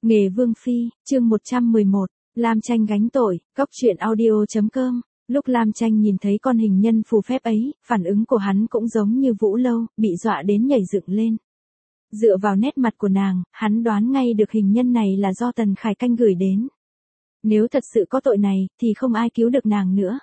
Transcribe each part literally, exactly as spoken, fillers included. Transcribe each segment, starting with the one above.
Nghề Vương Phi, chương một trăm mười một, Lam Tranh gánh tội, góc truyện audio.com. Lúc Lam Tranh nhìn thấy con hình nhân phù phép ấy, phản ứng của hắn cũng giống như Vũ Lâu, bị dọa đến nhảy dựng lên. Dựa vào nét mặt của nàng, hắn đoán ngay được hình nhân này là do Tần Khải Canh gửi đến. Nếu thật sự có tội này, thì không ai cứu được nàng nữa.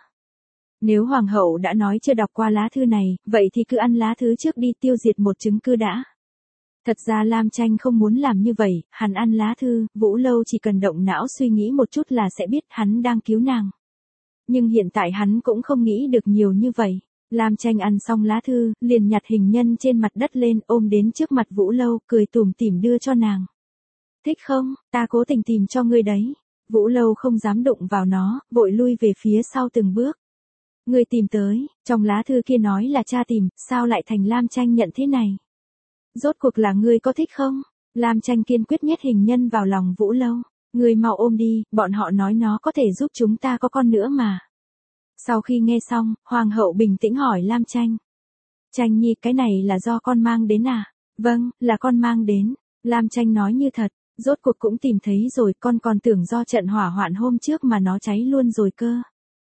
Nếu Hoàng hậu đã nói chưa đọc qua lá thư này, vậy thì cứ ăn lá thư trước đi, tiêu diệt một chứng cứ đã. Thật ra Lam Tranh không muốn làm như vậy, hắn ăn lá thư, Vũ Lâu chỉ cần động não suy nghĩ một chút là sẽ biết hắn đang cứu nàng. Nhưng hiện tại hắn cũng không nghĩ được nhiều như vậy. Lam Tranh ăn xong lá thư, liền nhặt hình nhân trên mặt đất lên, ôm đến trước mặt Vũ Lâu, cười tủm tỉm đưa cho nàng. Thích không, ta cố tình tìm cho ngươi đấy. Vũ Lâu không dám đụng vào nó, vội lui về phía sau từng bước. Ngươi tìm tới, trong lá thư kia nói là cha tìm, sao lại thành Lam Tranh nhận thế này? Rốt cuộc là ngươi có thích không? Lam Tranh kiên quyết nhét hình nhân vào lòng Vũ Lâu. Ngươi mau ôm đi, bọn họ nói nó có thể giúp chúng ta có con nữa mà. Sau khi nghe xong, Hoàng hậu bình tĩnh hỏi Lam Tranh. Tranh nhi, cái này là do con mang đến à? Vâng, là con mang đến. Lam Tranh nói như thật, rốt cuộc cũng tìm thấy rồi, con còn tưởng do trận hỏa hoạn hôm trước mà nó cháy luôn rồi cơ.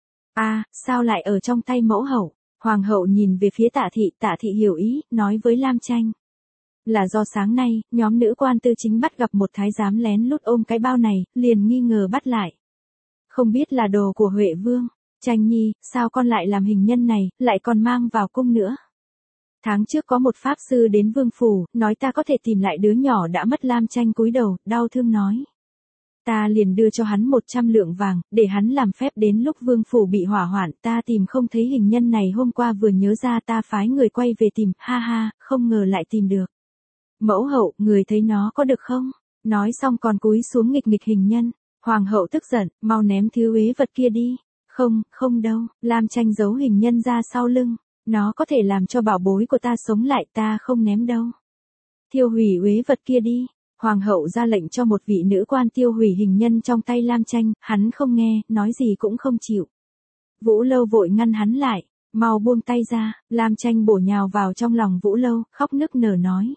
À, sao lại ở trong tay mẫu hậu? Hoàng hậu nhìn về phía Tạ Thị, Tạ Thị hiểu ý, nói với Lam Tranh. Là do sáng nay, nhóm nữ quan tư chính bắt gặp một thái giám lén lút ôm cái bao này, liền nghi ngờ bắt lại. Không biết là đồ của Huệ Vương. Tranh nhi, sao con lại làm hình nhân này, lại còn mang vào cung nữa? Tháng trước có một pháp sư đến Vương phủ, nói ta có thể tìm lại đứa nhỏ đã mất. Lam Tranh cúi đầu, đau thương nói. Ta liền đưa cho hắn một trăm lượng vàng, để hắn làm phép đến lúc Vương phủ bị hỏa hoạn, ta tìm không thấy hình nhân này, hôm qua vừa nhớ ra ta phái người quay về tìm, ha ha, không ngờ lại tìm được. Mẫu hậu, người thấy nó có được không? Nói xong còn cúi xuống nghịch nghịch hình nhân. Hoàng hậu tức giận, mau ném thứ uế vật kia đi. Không, không đâu. Lam Tranh giấu hình nhân ra sau lưng. Nó có thể làm cho bảo bối của ta sống lại, ta không ném đâu. Thiêu hủy uế vật kia đi. Hoàng hậu ra lệnh cho một vị nữ quan tiêu hủy hình nhân trong tay Lam Tranh, hắn không nghe, nói gì cũng không chịu. Vũ Lâu vội ngăn hắn lại, mau buông tay ra. Lam Tranh bổ nhào vào trong lòng Vũ Lâu, khóc nức nở nói.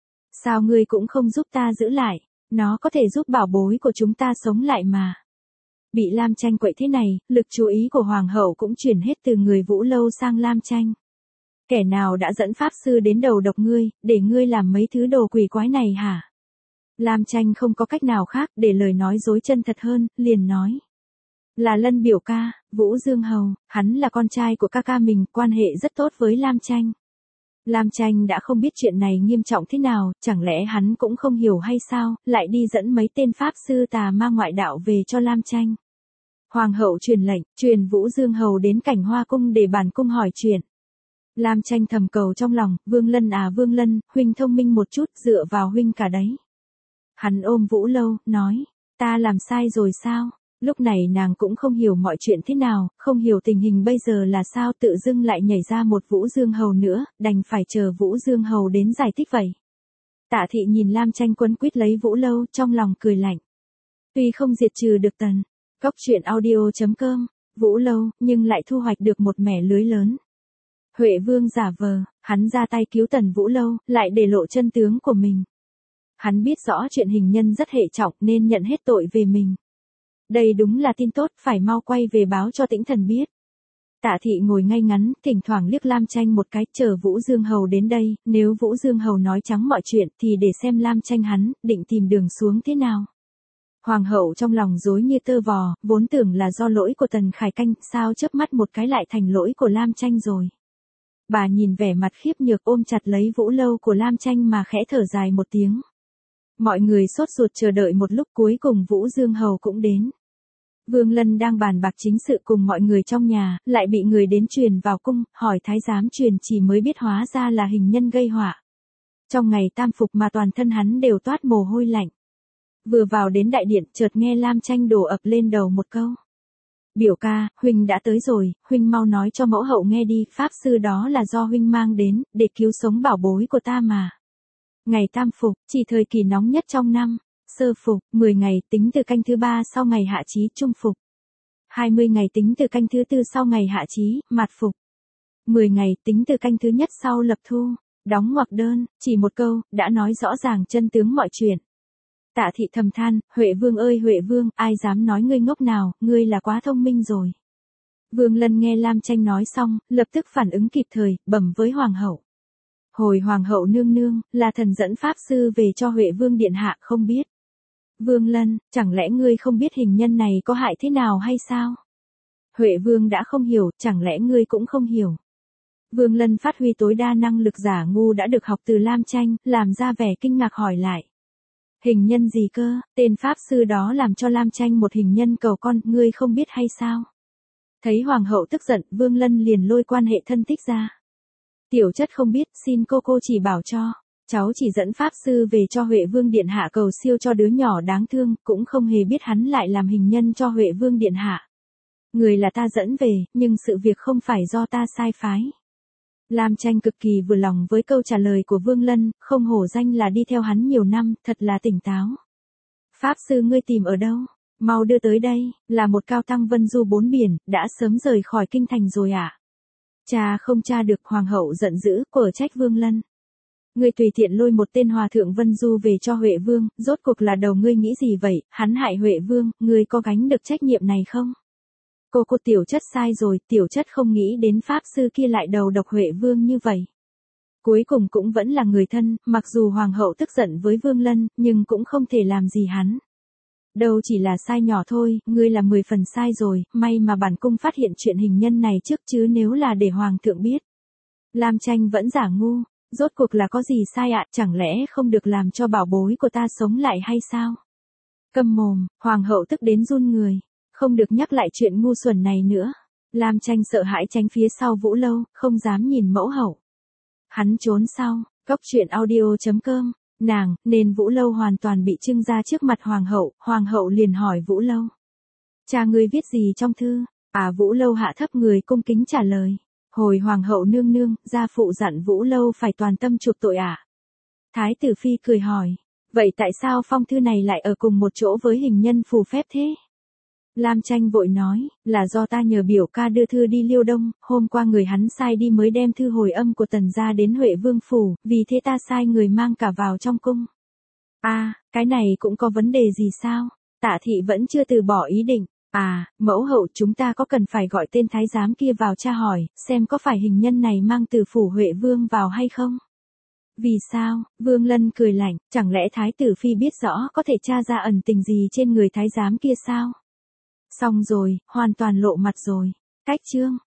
Sao ngươi cũng không giúp ta giữ lại, nó có thể giúp bảo bối của chúng ta sống lại mà. Bị Lam Tranh quậy thế này, lực chú ý của Hoàng hậu cũng chuyển hết từ người Vũ Lâu sang Lam Tranh. Kẻ nào đã dẫn pháp sư đến đầu độc ngươi, để ngươi làm mấy thứ đồ quỷ quái này hả? Lam Tranh không có cách nào khác, để lời nói dối chân thật hơn, liền nói. Là Lân biểu ca, Vũ Dương Hầu, hắn là con trai của ca ca mình, quan hệ rất tốt với Lam Tranh. Lam Tranh đã không biết chuyện này nghiêm trọng thế nào, chẳng lẽ hắn cũng không hiểu hay sao, lại đi dẫn mấy tên pháp sư tà ma ngoại đạo về cho Lam Tranh. Hoàng hậu truyền lệnh, truyền Vũ Dương Hầu đến Cảnh Hoa cung để bản cung hỏi chuyện. Lam Tranh thầm cầu trong lòng, Vương Lân à Vương Lân, huynh thông minh một chút, dựa vào huynh cả đấy. Hắn ôm Vũ Lâu, nói, ta làm sai rồi sao? Lúc này nàng cũng không hiểu mọi chuyện thế nào, không hiểu tình hình bây giờ là sao, tự dưng lại nhảy ra một Vũ Dương Hầu nữa, đành phải chờ Vũ Dương Hầu đến giải thích vậy. Tạ Thị nhìn Lam Tranh quấn quýt lấy Vũ Lâu, trong lòng cười lạnh. Tuy không diệt trừ được Tần, góc truyện audio.com, Vũ Lâu, nhưng lại thu hoạch được một mẻ lưới lớn. Huệ Vương giả vờ, hắn ra tay cứu Tần Vũ Lâu, lại để lộ chân tướng của mình. Hắn biết rõ chuyện hình nhân rất hệ trọng nên nhận hết tội về mình. Đây đúng là tin tốt, phải mau quay về báo cho Tĩnh Thần biết. Tạ Thị ngồi ngay ngắn, thỉnh thoảng liếc Lam Tranh một cái, chờ Vũ Dương Hầu đến đây, nếu Vũ Dương Hầu nói trắng mọi chuyện thì để xem Lam Tranh hắn, định tìm đường xuống thế nào. Hoàng hậu trong lòng rối như tơ vò, vốn tưởng là do lỗi của Tần Khải Canh, sao chớp mắt một cái lại thành lỗi của Lam Tranh rồi. Bà nhìn vẻ mặt khiếp nhược ôm chặt lấy Vũ Lâu của Lam Tranh mà khẽ thở dài một tiếng. Mọi người sốt ruột chờ đợi một lúc, cuối cùng Vũ Dương Hầu cũng đến. Vương Lân đang bàn bạc chính sự cùng mọi người trong nhà, lại bị người đến truyền vào cung, hỏi thái giám truyền chỉ mới biết hóa ra là hình nhân gây họa. Trong ngày tam phục mà toàn thân hắn đều toát mồ hôi lạnh. Vừa vào đến đại điện, chợt nghe Lam Tranh đổ ập lên đầu một câu. Biểu ca, huynh đã tới rồi, huynh mau nói cho mẫu hậu nghe đi, pháp sư đó là do huynh mang đến, để cứu sống bảo bối của ta mà. Ngày tam phục, chỉ thời kỳ nóng nhất trong năm. Sơ phục, mười ngày tính từ canh thứ ba sau ngày hạ chí, trung phục. hai mươi ngày tính từ canh thứ tư sau ngày hạ chí, mạt phục. mười ngày tính từ canh thứ nhất sau lập thu. Đóng ngoặc đơn, chỉ một câu, đã nói rõ ràng chân tướng mọi chuyện. Tạ thị thầm than, Huệ Vương ơi Huệ Vương, ai dám nói ngươi ngốc nào, ngươi là quá thông minh rồi. Vương Lân nghe Lam Tranh nói xong, lập tức phản ứng kịp thời, bẩm với Hoàng hậu. Hồi Hoàng hậu nương nương, là thần dẫn Pháp Sư về cho Huệ Vương điện hạ không biết. Vương Lân, chẳng lẽ ngươi không biết hình nhân này có hại thế nào hay sao? Huệ Vương đã không hiểu, chẳng lẽ ngươi cũng không hiểu? Vương Lân phát huy tối đa năng lực giả ngu đã được học từ Lam Tranh, làm ra vẻ kinh ngạc hỏi lại. Hình nhân gì cơ, tên Pháp Sư đó làm cho Lam Tranh một hình nhân cầu con, ngươi không biết hay sao? Thấy Hoàng hậu tức giận, Vương Lân liền lôi quan hệ thân thích ra. Tiểu chất không biết, xin cô cô chỉ bảo cho. Cháu chỉ dẫn Pháp Sư về cho Huệ Vương điện hạ cầu siêu cho đứa nhỏ đáng thương, cũng không hề biết hắn lại làm hình nhân cho Huệ Vương điện hạ. Người là ta dẫn về, nhưng sự việc không phải do ta sai phái. Lam Tranh cực kỳ vừa lòng với câu trả lời của Vương Lân, không hổ danh là đi theo hắn nhiều năm, thật là tỉnh táo. Pháp Sư ngươi tìm ở đâu? Mau đưa tới đây, là một cao tăng vân du bốn biển, đã sớm rời khỏi kinh thành rồi ạ. À? Cha không tra được, Hoàng hậu giận dữ, quở trách Vương Lân. Ngươi tùy tiện lôi một tên hòa thượng vân du về cho Huệ Vương, rốt cuộc là đầu ngươi nghĩ gì vậy, hắn hại Huệ Vương, ngươi có gánh được trách nhiệm này không? Cô cô tiểu chất sai rồi, tiểu chất không nghĩ đến Pháp Sư kia lại đầu độc Huệ Vương như vậy. Cuối cùng cũng vẫn là người thân, mặc dù Hoàng hậu tức giận với Vương Lân, nhưng cũng không thể làm gì hắn. Đâu chỉ là sai nhỏ thôi, ngươi là mười phần sai rồi, may mà bản cung phát hiện chuyện hình nhân này trước chứ nếu là để Hoàng thượng biết. Lam Tranh vẫn giả ngu, rốt cuộc là có gì sai ạ, chẳng lẽ không được làm cho bảo bối của ta sống lại hay sao? Câm mồm, Hoàng hậu tức đến run người, không được nhắc lại chuyện ngu xuẩn này nữa. Lam Tranh sợ hãi tránh phía sau Vũ Lâu, không dám nhìn mẫu hậu. Hắn trốn sau, cốc truyện audio chấm com. Nàng, nên Vũ Lâu hoàn toàn bị trưng ra trước mặt Hoàng hậu, Hoàng hậu liền hỏi Vũ Lâu. Cha ngươi viết gì trong thư? À Vũ Lâu hạ thấp người cung kính trả lời. Hồi Hoàng hậu nương nương, gia phụ dặn Vũ Lâu phải toàn tâm chuộc tội ạ. À? Thái tử phi cười hỏi. Vậy tại sao phong thư này lại ở cùng một chỗ với hình nhân phù phép thế? Lam Tranh vội nói, là do ta nhờ biểu ca đưa thư đi Liêu Đông, hôm qua người hắn sai đi mới đem thư hồi âm của Tần gia đến Huệ Vương phủ, vì thế ta sai người mang cả vào trong cung. À, cái này cũng có vấn đề gì sao? Tạ thị vẫn chưa từ bỏ ý định. À, mẫu hậu chúng ta có cần phải gọi tên thái giám kia vào tra hỏi, xem có phải hình nhân này mang từ phủ Huệ Vương vào hay không? Vì sao? Vương Lân cười lạnh, chẳng lẽ thái tử phi biết rõ có thể tra ra ẩn tình gì trên người thái giám kia sao? Xong rồi, hoàn toàn lộ mặt rồi. Cách chương.